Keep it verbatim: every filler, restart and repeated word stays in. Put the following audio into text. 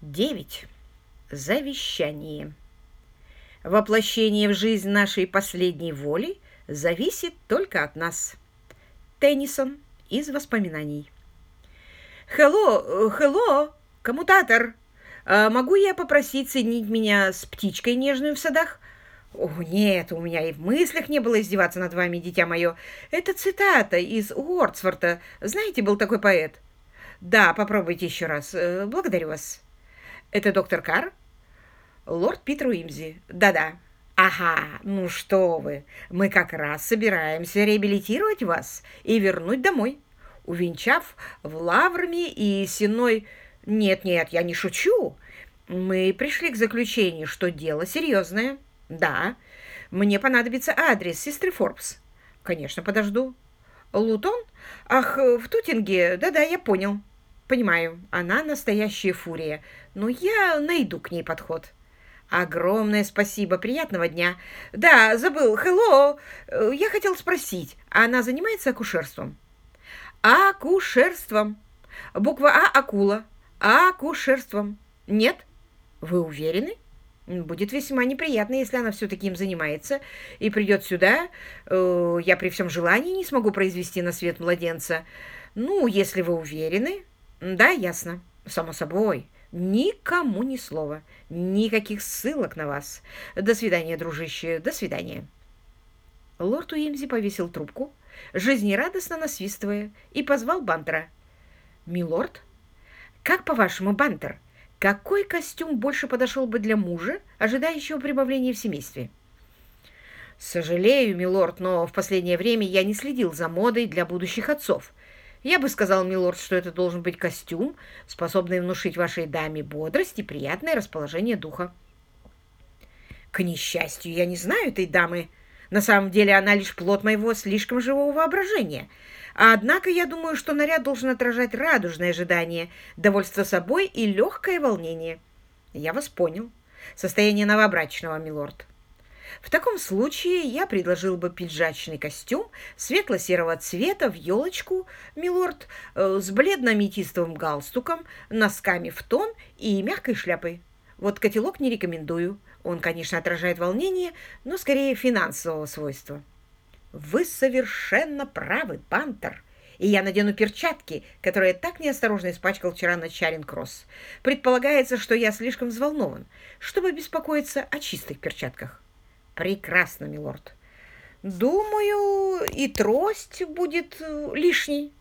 Девять. Завещание. Воплощение в жизнь нашей последней воли зависит только от нас. Теннисон из воспоминаний. «Хелло, хелло, коммутатор! А могу я попросить соединить меня с птичкой нежную в садах?» «О, нет, у меня и в мыслях не было издеваться над вами, дитя мое. Это цитата из Уордсворта. Знаете, был такой поэт?» «Да, попробуйте еще раз. Э, Благодарю вас». «Это доктор Карр?» «Лорд Питер Уимзи. Да-да». «Ага, ну что вы, мы как раз собираемся реабилитировать вас и вернуть домой, увенчав в лаврами и сеной...» «Нет-нет, я не шучу. Мы пришли к заключению, что дело серьезное. Да, мне понадобится адрес сестры Форбс. Конечно, подожду. Лутон? Ах, в Тутинге? Да-да, я понял. Понимаю, она настоящая фурия, но я найду к ней подход. Огромное спасибо, приятного дня. Да, забыл, хелло. Я хотел спросить, она занимается акушерством? Акушерством. Буква А — акула. Акушерством. Нет? Вы уверены? Будет весьма неприятно, если она все-таки им занимается и придет сюда. Э, Я при всем желании не смогу произвести на свет младенца. Ну, если вы уверены. Да, ясно. Само собой. Никому ни слова. Никаких ссылок на вас. До свидания, дружище. До свидания. Лорд Уимзи повесил трубку, жизнерадостно насвистывая, и позвал Бантера. «Милорд, как по-вашему, Бантер, какой костюм больше подошел бы для мужа, ожидающего прибавления в семействе?» «Сожалею, милорд, но в последнее время я не следил за модой для будущих отцов. Я бы сказал, милорд, что это должен быть костюм, способный внушить вашей даме бодрость и приятное расположение духа». «К несчастью, я не знаю этой дамы. На самом деле она лишь плод моего слишком живого воображения. Однако я думаю, что наряд должен отражать радужное ожидание, довольство собой и легкое волнение». «Я вас понял. Состояние новобрачного, милорд». «В таком случае я предложил бы пиджачный костюм светло-серого цвета в елочку, милорд, э, с бледно-аметистовым галстуком, носками в тон и мягкой шляпой. Вот котелок не рекомендую. Он, конечно, отражает волнение, но скорее финансового свойства». «Вы совершенно правы, Пантер. И я надену перчатки, которые я так неосторожно испачкал вчера на Чаринг-Кросс. Предполагается, что я слишком взволнован, чтобы беспокоиться о чистых перчатках». «Прекрасно, милорд. Думаю, и трость будет лишней».